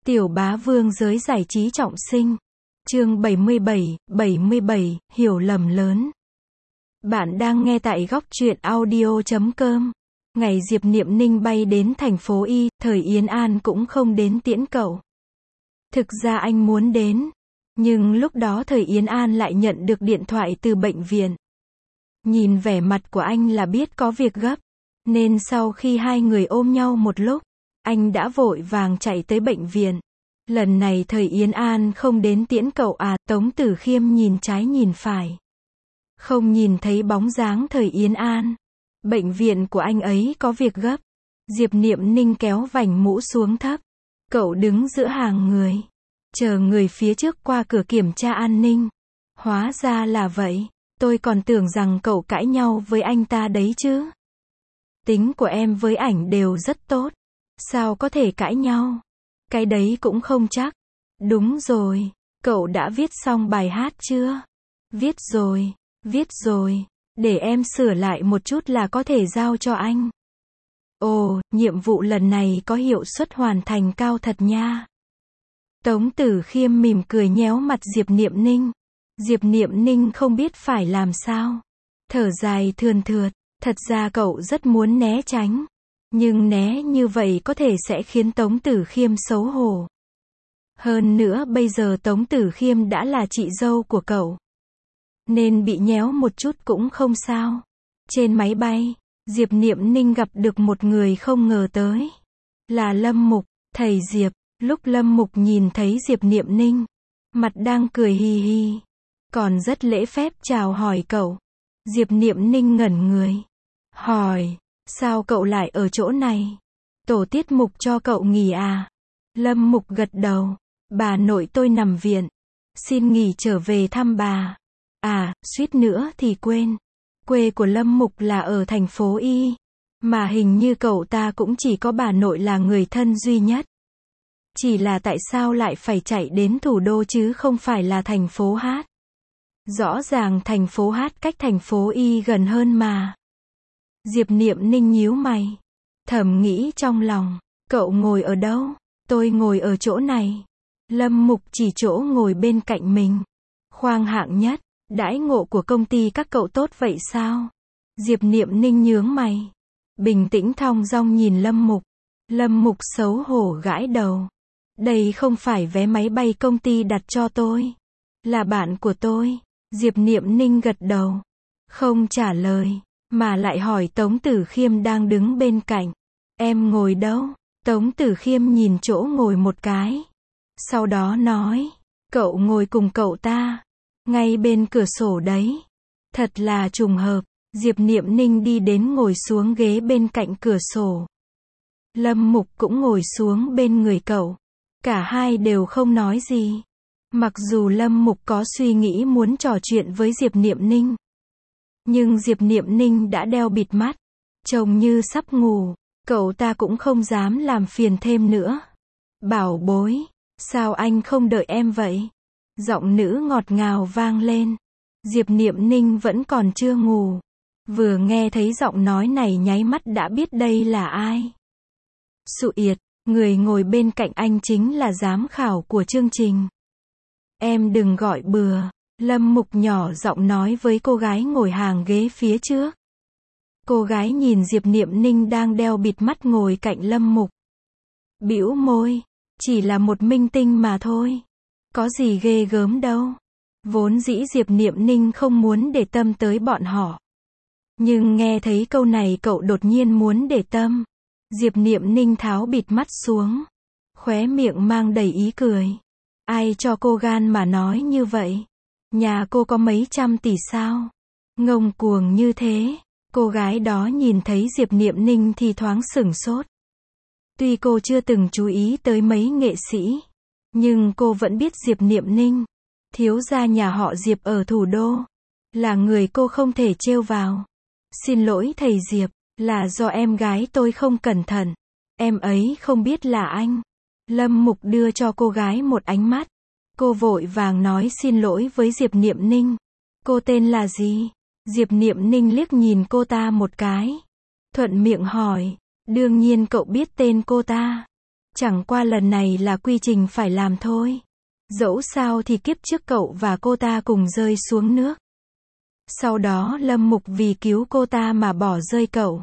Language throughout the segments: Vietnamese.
Tiểu bá vương giới giải trí trọng sinh. Chương 77, hiểu lầm lớn. Bạn đang nghe tại góc truyện audio.com. Ngày Diệp Niệm Ninh bay đến thành phố Y, thời Yến An cũng không đến tiễn cậu. Thực ra anh muốn đến, nhưng lúc đó thời Yến An lại nhận được điện thoại từ bệnh viện. Nhìn vẻ mặt của anh là biết có việc gấp, nên sau khi hai người ôm nhau một lúc, anh đã vội vàng chạy tới bệnh viện. Lần này thời Yến An không đến tiễn cậu à? Tống Tử Khiêm nhìn trái nhìn phải, không nhìn thấy bóng dáng thời Yến An. Bệnh viện của anh ấy có việc gấp. Diệp Niệm Ninh kéo vành mũ xuống thấp. Cậu đứng giữa hàng người, chờ người phía trước qua cửa kiểm tra an ninh. Hóa ra là vậy. Tôi còn tưởng rằng cậu cãi nhau với anh ta đấy chứ. Tính của em với ảnh đều rất tốt. Sao có thể cãi nhau? Cái đấy cũng không chắc. Đúng rồi. Cậu đã viết xong bài hát chưa? Viết rồi. Để em sửa lại một chút là có thể giao cho anh. Ồ, nhiệm vụ lần này có hiệu suất hoàn thành cao thật nha. Tống Tử Khiêm mỉm cười nhéo mặt Diệp Niệm Ninh. Diệp Niệm Ninh không biết phải làm sao. Thở dài thườn thượt. Thật ra cậu rất muốn né tránh. Nhưng né như vậy có thể sẽ khiến Tống Tử Khiêm xấu hổ. Hơn nữa bây giờ Tống Tử Khiêm đã là chị dâu của cậu, nên bị nhéo một chút cũng không sao. Trên máy bay, Diệp Niệm Ninh gặp được một người không ngờ tới. Là Lâm Mục, thầy Diệp. Lúc Lâm Mục nhìn thấy Diệp Niệm Ninh, mặt đang cười hì hì, còn rất lễ phép chào hỏi cậu. Diệp Niệm Ninh ngẩn người, hỏi, sao cậu lại ở chỗ này? Tổ tiết mục cho cậu nghỉ à? Lâm Mục gật đầu, bà nội tôi nằm viện, xin nghỉ trở về thăm bà. À, suýt nữa thì quên. Quê của Lâm Mục là ở thành phố Y, mà hình như cậu ta cũng chỉ có bà nội là người thân duy nhất. Chỉ là tại sao lại phải chạy đến thủ đô chứ không phải là thành phố Hát? Rõ ràng thành phố Hát cách thành phố Y gần hơn mà. Diệp Niệm Ninh nhíu mày, thầm nghĩ trong lòng, cậu ngồi ở đâu? Tôi ngồi ở chỗ này. Lâm Mục chỉ chỗ ngồi bên cạnh mình. Khoang hạng nhất, đãi ngộ của công ty các cậu tốt vậy sao? Diệp Niệm Ninh nhướng mày, bình tĩnh thong dong nhìn Lâm Mục. Lâm Mục xấu hổ gãi đầu. Đây không phải vé máy bay công ty đặt cho tôi, là bạn của tôi. Diệp Niệm Ninh gật đầu, không trả lời, mà lại hỏi Tống Tử Khiêm đang đứng bên cạnh. Em ngồi đâu? Tống Tử Khiêm nhìn chỗ ngồi một cái, sau đó nói, cậu ngồi cùng cậu ta, ngay bên cửa sổ đấy. Thật là trùng hợp. Diệp Niệm Ninh đi đến ngồi xuống ghế bên cạnh cửa sổ. Lâm Mục cũng ngồi xuống bên người cậu. Cả hai đều không nói gì. Mặc dù Lâm Mục có suy nghĩ muốn trò chuyện với Diệp Niệm Ninh, nhưng Diệp Niệm Ninh đã đeo bịt mắt, trông như sắp ngủ. Cậu ta cũng không dám làm phiền thêm nữa. Bảo bối, sao anh không đợi em vậy? Giọng nữ ngọt ngào vang lên. Diệp Niệm Ninh vẫn còn chưa ngủ, vừa nghe thấy giọng nói này nháy mắt đã biết đây là ai. Sụ yệt, người ngồi bên cạnh anh chính là giám khảo của chương trình. Em đừng gọi bừa. Lâm Mục nhỏ giọng nói với cô gái ngồi hàng ghế phía trước. Cô gái nhìn Diệp Niệm Ninh đang đeo bịt mắt ngồi cạnh Lâm Mục, bĩu môi, chỉ là một minh tinh mà thôi, có gì ghê gớm đâu. Vốn dĩ Diệp Niệm Ninh không muốn để tâm tới bọn họ, nhưng nghe thấy câu này cậu đột nhiên muốn để tâm. Diệp Niệm Ninh tháo bịt mắt xuống, khóe miệng mang đầy ý cười. Ai cho cô gan mà nói như vậy? Nhà cô có mấy trăm tỷ sao? Ngông cuồng như thế. Cô gái đó nhìn thấy Diệp Niệm Ninh thì thoáng sửng sốt. Tuy cô chưa từng chú ý tới mấy nghệ sĩ, nhưng cô vẫn biết Diệp Niệm Ninh, thiếu gia nhà họ Diệp ở thủ đô, là người cô không thể trêu vào. Xin lỗi thầy Diệp, là do em gái tôi không cẩn thận. Em ấy không biết là anh. Lâm Mục đưa cho cô gái một ánh mắt. Cô vội vàng nói xin lỗi với Diệp Niệm Ninh. Cô tên là gì? Diệp Niệm Ninh liếc nhìn cô ta một cái, thuận miệng hỏi, đương nhiên cậu biết tên cô ta. Chẳng qua lần này là quy trình phải làm thôi. Dẫu sao thì kiếp trước cậu và cô ta cùng rơi xuống nước. Sau đó Lâm Mục vì cứu cô ta mà bỏ rơi cậu.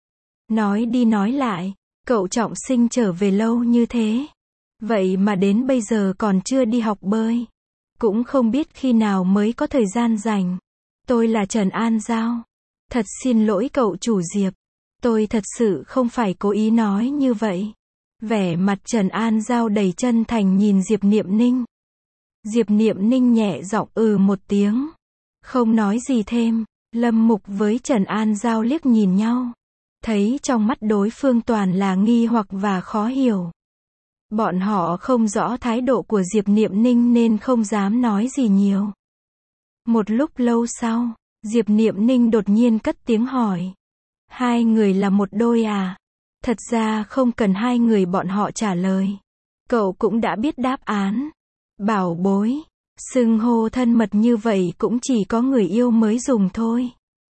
Nói đi nói lại, cậu trọng sinh trở về lâu như thế. Vậy mà đến bây giờ còn chưa đi học bơi. Cũng không biết khi nào mới có thời gian rảnh. Tôi là Trần An Giao. Thật xin lỗi cậu chủ Diệp. Tôi thật sự không phải cố ý nói như vậy. Vẻ mặt Trần An Giao đầy chân thành nhìn Diệp Niệm Ninh. Diệp Niệm Ninh nhẹ giọng một tiếng. Không nói gì thêm. Lâm Mục với Trần An Giao liếc nhìn nhau. Thấy trong mắt đối phương toàn là nghi hoặc và khó hiểu. Bọn họ không rõ thái độ của Diệp Niệm Ninh nên không dám nói gì nhiều. Một lúc lâu sau, Diệp Niệm Ninh đột nhiên cất tiếng hỏi. Hai người là một đôi à? Thật ra không cần hai người bọn họ trả lời. Cậu cũng đã biết đáp án. Bảo bối, xưng hô thân mật như vậy cũng chỉ có người yêu mới dùng thôi.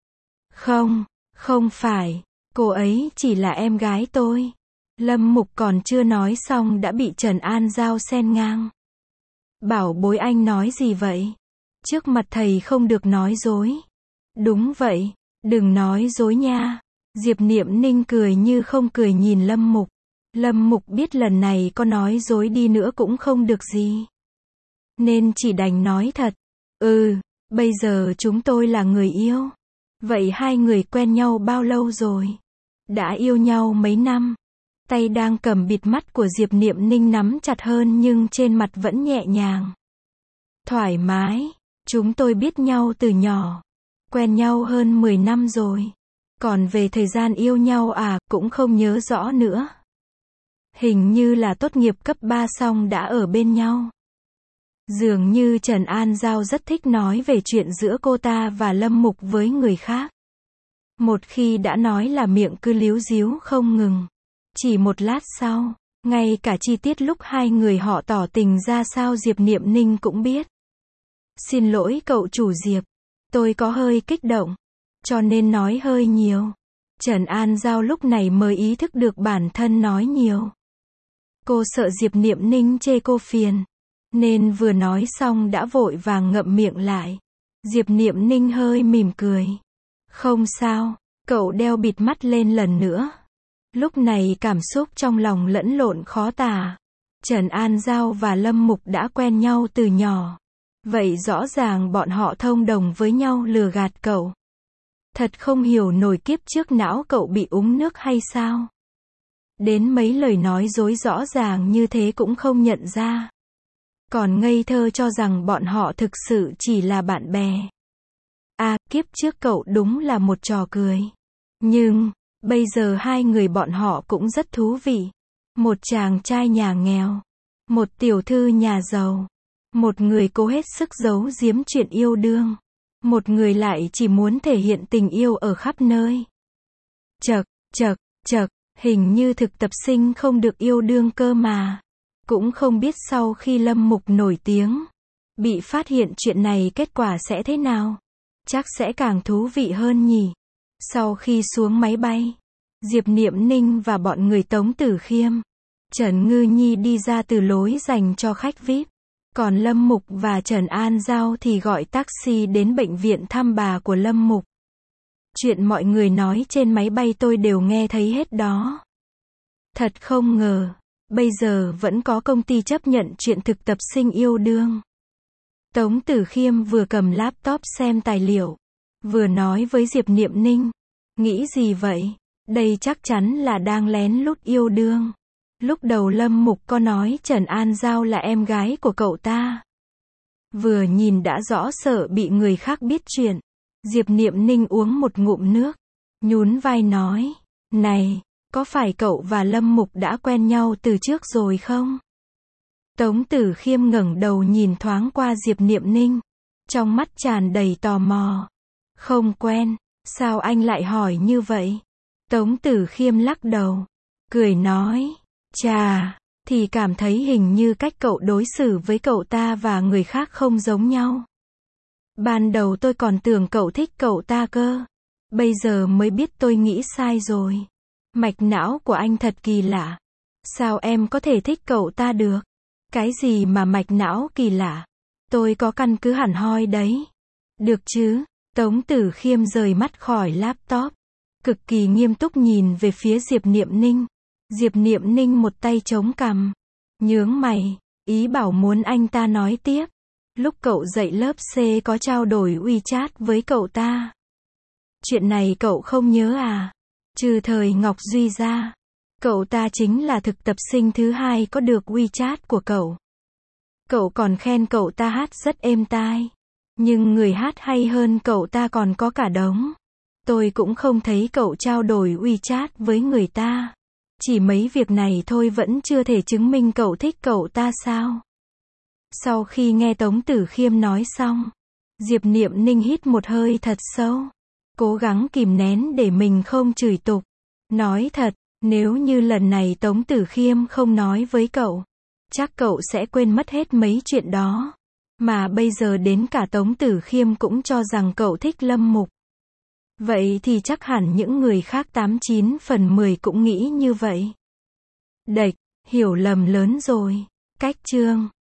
Không, không phải, cô ấy chỉ là em gái tôi. Lâm Mục còn chưa nói xong đã bị Trần An Giao xen ngang. Bảo bối anh nói gì vậy? Trước mặt thầy không được nói dối. Đúng vậy, đừng nói dối nha. Diệp Niệm Ninh cười như không cười nhìn Lâm Mục. Lâm Mục biết lần này có nói dối đi nữa cũng không được gì. Nên chỉ đành nói thật. Bây giờ chúng tôi là người yêu. Vậy hai người quen nhau bao lâu rồi? Đã yêu nhau mấy năm? Tay đang cầm bịt mắt của Diệp Niệm Ninh nắm chặt hơn nhưng trên mặt vẫn nhẹ nhàng. Thoải mái, chúng tôi biết nhau từ nhỏ. Quen nhau hơn 10 năm rồi. Còn về thời gian yêu nhau cũng không nhớ rõ nữa. Hình như là tốt nghiệp cấp 3 xong đã ở bên nhau. Dường như Trần An Giao rất thích nói về chuyện giữa cô ta và Lâm Mục với người khác. Một khi đã nói là miệng cứ líu díu không ngừng. Chỉ một lát sau, ngay cả chi tiết lúc hai người họ tỏ tình ra sao Diệp Niệm Ninh cũng biết. Xin lỗi cậu chủ Diệp, tôi có hơi kích động, cho nên nói hơi nhiều. Trần An Giao lúc này mới ý thức được bản thân nói nhiều. Cô sợ Diệp Niệm Ninh chê cô phiền, nên vừa nói xong đã vội vàng ngậm miệng lại. Diệp Niệm Ninh hơi mỉm cười. Không sao, cậu đeo bịt mắt lên lần nữa. Lúc này cảm xúc trong lòng lẫn lộn khó tả. Trần An Giao và Lâm Mục đã quen nhau từ nhỏ. Vậy rõ ràng bọn họ thông đồng với nhau lừa gạt cậu. Thật không hiểu nổi kiếp trước não cậu bị uống nước hay sao? Đến mấy lời nói dối rõ ràng như thế cũng không nhận ra. Còn ngây thơ cho rằng bọn họ thực sự chỉ là bạn bè. Kiếp trước cậu đúng là một trò cười. Nhưng, bây giờ hai người bọn họ cũng rất thú vị. Một chàng trai nhà nghèo. Một tiểu thư nhà giàu. Một người cố hết sức giấu giếm chuyện yêu đương. Một người lại chỉ muốn thể hiện tình yêu ở khắp nơi. Chậc, hình như thực tập sinh không được yêu đương cơ mà. Cũng không biết sau khi Lâm Mục nổi tiếng, bị phát hiện chuyện này kết quả sẽ thế nào. Chắc sẽ càng thú vị hơn nhỉ. Sau khi xuống máy bay, Diệp Niệm Ninh và bọn người Tống Tử Khiêm, Trần Ngư Nhi đi ra từ lối dành cho khách VIP. Còn Lâm Mục và Trần An Giao thì gọi taxi đến bệnh viện thăm bà của Lâm Mục. Chuyện mọi người nói trên máy bay tôi đều nghe thấy hết đó. Thật không ngờ, bây giờ vẫn có công ty chấp nhận chuyện thực tập sinh yêu đương. Tống Tử Khiêm vừa cầm laptop xem tài liệu, vừa nói với Diệp Niệm Ninh. Nghĩ gì vậy? Đây chắc chắn là đang lén lút yêu đương. Lúc đầu Lâm Mục có nói Trần An Giao là em gái của cậu ta. Vừa nhìn đã rõ sợ bị người khác biết chuyện. Diệp Niệm Ninh uống một ngụm nước, nhún vai nói. Này, có phải cậu và Lâm Mục đã quen nhau từ trước rồi không? Tống Tử Khiêm ngẩng đầu nhìn thoáng qua Diệp Niệm Ninh. Trong mắt tràn đầy tò mò. Không quen, sao anh lại hỏi như vậy? Tống Tử Khiêm lắc đầu, cười nói. Chà, thì cảm thấy hình như cách cậu đối xử với cậu ta và người khác không giống nhau. Ban đầu tôi còn tưởng cậu thích cậu ta cơ. Bây giờ mới biết tôi nghĩ sai rồi. Mạch não của anh thật kỳ lạ. Sao em có thể thích cậu ta được? Cái gì mà mạch não kỳ lạ? Tôi có căn cứ hẳn hoi đấy. Được chứ? Tống Tử Khiêm rời mắt khỏi laptop. Cực kỳ nghiêm túc nhìn về phía Diệp Niệm Ninh. Diệp Niệm Ninh một tay chống cằm. Nhướng mày. Ý bảo muốn anh ta nói tiếp. Lúc cậu dạy lớp C có trao đổi WeChat với cậu ta. Chuyện này cậu không nhớ à? Trừ thời Ngọc Duy ra. Cậu ta chính là thực tập sinh thứ hai có được WeChat của cậu. Cậu còn khen cậu ta hát rất êm tai. Nhưng người hát hay hơn cậu ta còn có cả đống. Tôi cũng không thấy cậu trao đổi WeChat với người ta. Chỉ mấy việc này thôi vẫn chưa thể chứng minh cậu thích cậu ta sao? Sau khi nghe Tống Tử Khiêm nói xong, Diệp Niệm Ninh hít một hơi thật sâu. Cố gắng kìm nén để mình không chửi tục. Nói thật, nếu như lần này Tống Tử Khiêm không nói với cậu, chắc cậu sẽ quên mất hết mấy chuyện đó. Mà bây giờ đến cả Tống Tử Khiêm cũng cho rằng cậu thích Lâm Mục. Vậy thì chắc hẳn những người khác 89 phần 10 cũng nghĩ như vậy. Đệch, hiểu lầm lớn rồi. Cách chương